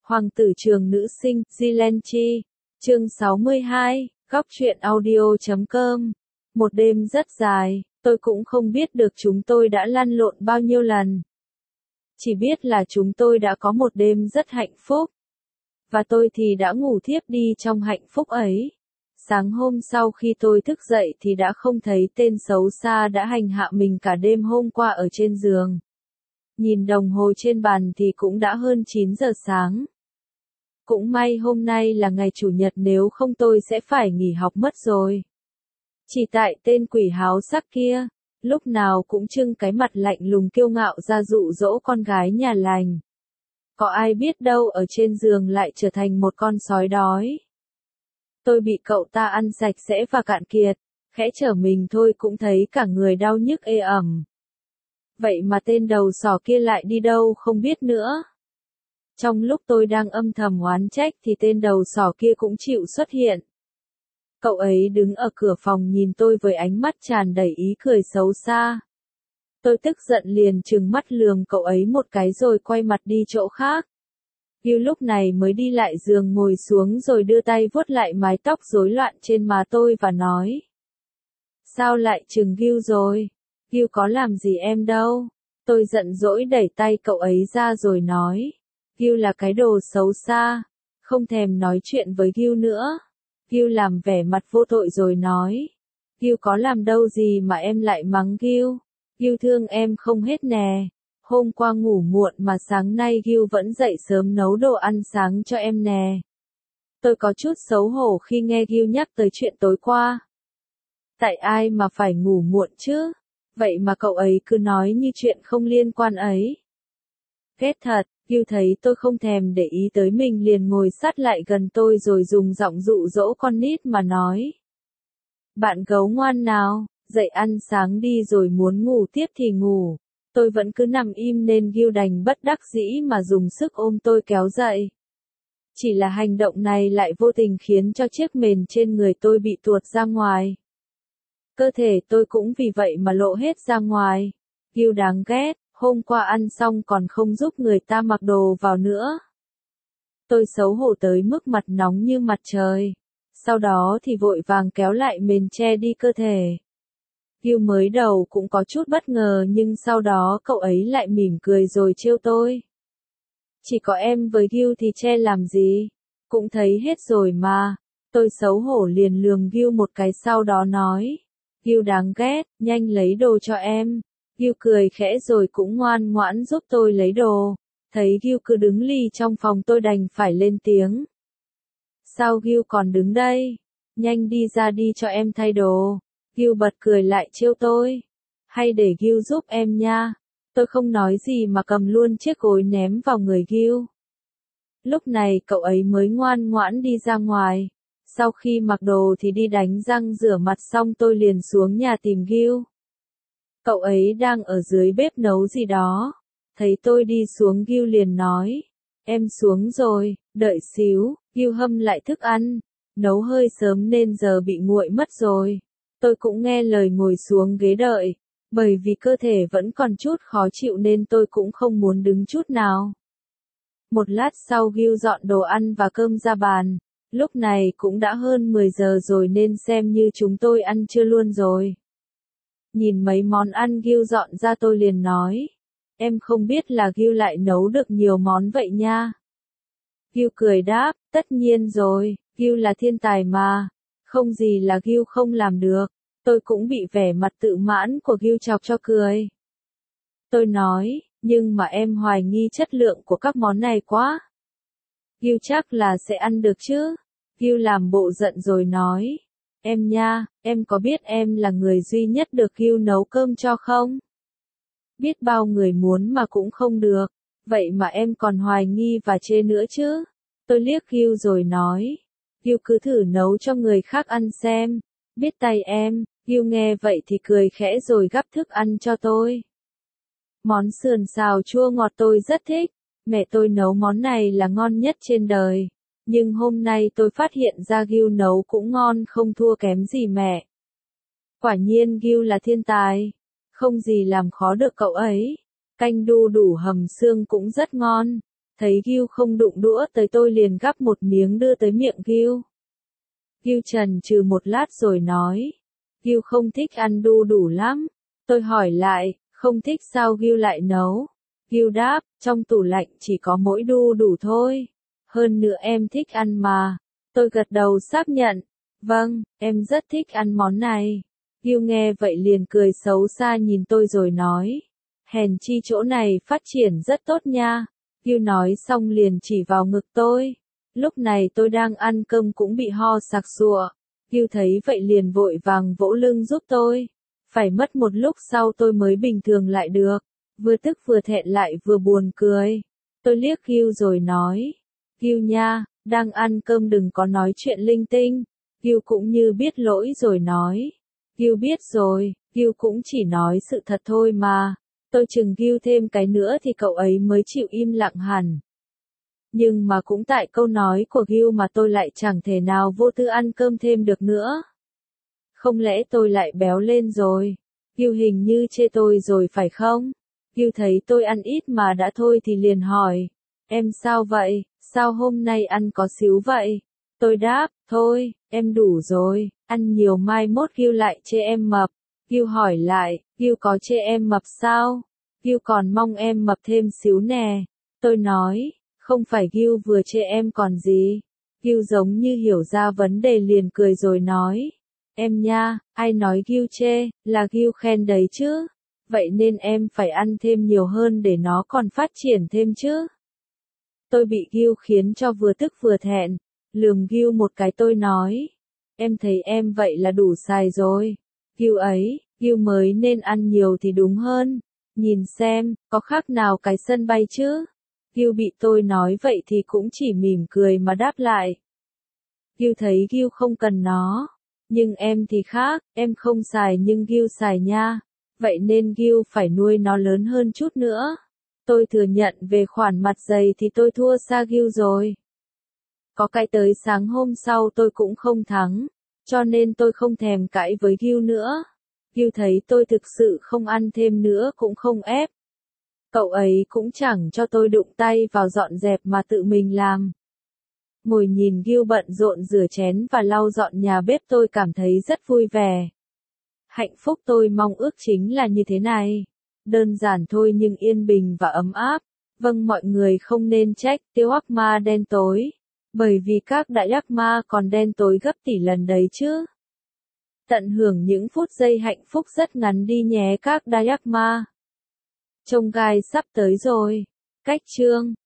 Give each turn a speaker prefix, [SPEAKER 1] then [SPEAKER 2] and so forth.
[SPEAKER 1] Hoàng tử trường nữ sinh, Zilenchi. Chương 62, góc truyện audio.com. Một đêm rất dài, tôi cũng không biết được chúng tôi đã lăn lộn bao nhiêu lần. Chỉ biết là chúng tôi đã có một đêm rất hạnh phúc. Và tôi thì đã ngủ thiếp đi trong hạnh phúc ấy. Sáng hôm sau khi tôi thức dậy thì đã không thấy tên xấu xa đã hành hạ mình cả đêm hôm qua ở trên giường. Nhìn đồng hồ trên bàn thì cũng đã hơn 9 giờ sáng. Cũng may hôm nay là ngày chủ nhật, nếu không tôi sẽ phải nghỉ học mất rồi. Chỉ tại tên quỷ háo sắc kia, lúc nào cũng trưng cái mặt lạnh lùng kiêu ngạo ra dụ dỗ con gái nhà lành. Có ai biết đâu ở trên giường lại trở thành một con sói đói. Tôi bị cậu ta ăn sạch sẽ và cạn kiệt, khẽ trở mình thôi cũng thấy cả người đau nhức ê ẩm. Vậy mà tên đầu sỏ kia lại đi đâu không biết nữa. Trong lúc tôi đang âm thầm oán trách thì tên đầu sỏ kia cũng chịu xuất hiện. Cậu ấy đứng ở cửa phòng nhìn tôi với ánh mắt tràn đầy ý cười xấu xa. Tôi tức giận liền trừng mắt lườm cậu ấy một cái rồi quay mặt đi chỗ khác. Gil lúc này mới đi lại giường ngồi xuống rồi đưa tay vuốt lại mái tóc rối loạn trên má tôi và nói. Sao lại trừng Gil rồi? Gil có làm gì em đâu. Tôi giận dỗi đẩy tay cậu ấy ra rồi nói. Gil là cái đồ xấu xa. Không thèm nói chuyện với Gil nữa. Gil làm vẻ mặt vô tội rồi nói. Gil có làm đâu gì mà em lại mắng Gil. Gil thương em không hết nè. Hôm qua ngủ muộn mà sáng nay Gil vẫn dậy sớm nấu đồ ăn sáng cho em nè. Tôi có chút xấu hổ khi nghe Gil nhắc tới chuyện tối qua. Tại ai mà phải ngủ muộn chứ? Vậy mà cậu ấy cứ nói như chuyện không liên quan ấy. Ghét thật, Gil thấy tôi không thèm để ý tới mình liền ngồi sát lại gần tôi rồi dùng giọng dụ dỗ con nít mà nói. Bạn gấu ngoan nào, dậy ăn sáng đi rồi muốn ngủ tiếp thì ngủ. Tôi vẫn cứ nằm im nên Gil đành bất đắc dĩ mà dùng sức ôm tôi kéo dậy. Chỉ là hành động này lại vô tình khiến cho chiếc mền trên người tôi bị tuột ra ngoài. Cơ thể tôi cũng vì vậy mà lộ hết ra ngoài. Gil đáng ghét, hôm qua ăn xong còn không giúp người ta mặc đồ vào nữa. Tôi xấu hổ tới mức mặt nóng như mặt trời. Sau đó thì vội vàng kéo lại mền che đi cơ thể. Gil mới đầu cũng có chút bất ngờ nhưng sau đó cậu ấy lại mỉm cười rồi trêu tôi. Chỉ có em với Gil thì che làm gì? Cũng thấy hết rồi mà. Tôi xấu hổ liền lườm Gil một cái sau đó nói. Gil đáng ghét, nhanh lấy đồ cho em. Gil cười khẽ rồi cũng ngoan ngoãn giúp tôi lấy đồ. Thấy Gil cứ đứng lì trong phòng tôi đành phải lên tiếng. Sao Gil còn đứng đây? Nhanh đi ra đi cho em thay đồ. Gil bật cười lại trêu tôi. Hay để Gil giúp em nha. Tôi không nói gì mà cầm luôn chiếc gối ném vào người Gil. Lúc này cậu ấy mới ngoan ngoãn đi ra ngoài. Sau khi mặc đồ thì đi đánh răng rửa mặt xong tôi liền xuống nhà tìm Gil. Cậu ấy đang ở dưới bếp nấu gì đó. Thấy tôi đi xuống Gil liền nói. Em xuống rồi, đợi xíu. Gil hâm lại thức ăn. Nấu hơi sớm nên giờ bị nguội mất rồi. Tôi cũng nghe lời ngồi xuống ghế đợi. Bởi vì cơ thể vẫn còn chút khó chịu nên tôi cũng không muốn đứng chút nào. Một lát sau Gil dọn đồ ăn và cơm ra bàn. Lúc này cũng đã hơn 10 giờ rồi nên xem như chúng tôi ăn trưa luôn rồi. Nhìn mấy món ăn Gil dọn ra tôi liền nói. Em không biết là Gil lại nấu được nhiều món vậy nha. Gil cười đáp, tất nhiên rồi, Gil là thiên tài mà. Không gì là Gil không làm được. Tôi cũng bị vẻ mặt tự mãn của Gil chọc cho cười. Tôi nói, nhưng mà em hoài nghi chất lượng của các món này quá. Gil chắc là sẽ ăn được chứ. Gil làm bộ giận rồi nói. Em nha, em có biết em là người duy nhất được Gil nấu cơm cho không? Biết bao người muốn mà cũng không được. Vậy mà em còn hoài nghi và chê nữa chứ. Tôi liếc Gil rồi nói. Gil cứ thử nấu cho người khác ăn xem. Biết tay em. Gil nghe vậy thì cười khẽ rồi gắp thức ăn cho tôi. Món sườn xào chua ngọt tôi rất thích. Mẹ tôi nấu món này là ngon nhất trên đời. Nhưng hôm nay tôi phát hiện ra Gil nấu cũng ngon không thua kém gì mẹ. Quả nhiên Gil là thiên tài. Không gì làm khó được cậu ấy. Canh đu đủ hầm xương cũng rất ngon. Thấy Gil không đụng đũa tới tôi liền gắp một miếng đưa tới miệng Gil. Gil chần chừ một lát rồi nói. Gil không thích ăn đu đủ lắm. Tôi hỏi lại, không thích sao Gil lại nấu? Gil đáp, trong tủ lạnh chỉ có mỗi đu đủ thôi. Hơn nữa em thích ăn mà. Tôi gật đầu xác nhận. Vâng, em rất thích ăn món này. Gil nghe vậy liền cười xấu xa nhìn tôi rồi nói. Hèn chi chỗ này phát triển rất tốt nha. Gil nói xong liền chỉ vào ngực tôi. Lúc này tôi đang ăn cơm cũng bị ho sặc sụa. Gil thấy vậy liền vội vàng vỗ lưng giúp tôi. Phải mất một lúc sau tôi mới bình thường lại được. Vừa tức vừa thẹn lại vừa buồn cười. Tôi liếc Gil rồi nói. Gil nha, đang ăn cơm đừng có nói chuyện linh tinh. Gil cũng như biết lỗi rồi nói. Gil biết rồi, Gil cũng chỉ nói sự thật thôi mà. Tôi chừng Gil thêm cái nữa thì cậu ấy mới chịu im lặng hẳn. Nhưng mà cũng tại câu nói của Gil mà tôi lại chẳng thể nào vô tư ăn cơm thêm được nữa. Không lẽ tôi lại béo lên rồi? Gil hình như chê tôi rồi phải không? Gil thấy tôi ăn ít mà đã thôi thì liền hỏi. Em sao vậy? Sao hôm nay ăn có xíu vậy? Tôi đáp, thôi, em đủ rồi, ăn nhiều mai mốt Gil lại chê em mập. Gil hỏi lại, Gil có chê em mập sao? Gil còn mong em mập thêm xíu nè. Tôi nói, không phải Gil vừa chê em còn gì. Gil giống như hiểu ra vấn đề liền cười rồi nói. Em nha, ai nói Gil chê, là Gil khen đấy chứ. Vậy nên em phải ăn thêm nhiều hơn để nó còn phát triển thêm chứ. Tôi bị Gil khiến cho vừa tức vừa thẹn. Lườm Gil một cái tôi nói. Em thấy em vậy là đủ xài rồi. Gil ấy, Gil mới nên ăn nhiều thì đúng hơn. Nhìn xem, có khác nào cái sân bay chứ? Gil bị tôi nói vậy thì cũng chỉ mỉm cười mà đáp lại. Gil thấy Gil không cần nó. Nhưng em thì khác, em không xài nhưng Gil xài nha. Vậy nên Gil phải nuôi nó lớn hơn chút nữa. Tôi thừa nhận về khoản mặt dày thì tôi thua xa Gil rồi. Có cái tới sáng hôm sau tôi cũng không thắng. Cho nên tôi không thèm cãi với Gil nữa. Gil thấy tôi thực sự không ăn thêm nữa cũng không ép. Cậu ấy cũng chẳng cho tôi đụng tay vào dọn dẹp mà tự mình làm. Ngồi nhìn Gil bận rộn rửa chén và lau dọn nhà bếp tôi cảm thấy rất vui vẻ. Hạnh phúc tôi mong ước chính là như thế này. Đơn giản thôi nhưng yên bình và ấm áp. Vâng, mọi người không nên trách Tiêu Hắc Ma đen tối. Bởi vì các đại ác ma còn đen tối gấp tỷ lần đấy chứ. Tận hưởng những phút giây hạnh phúc rất ngắn đi nhé các đại ác ma. Chông gai sắp tới rồi. Cách chương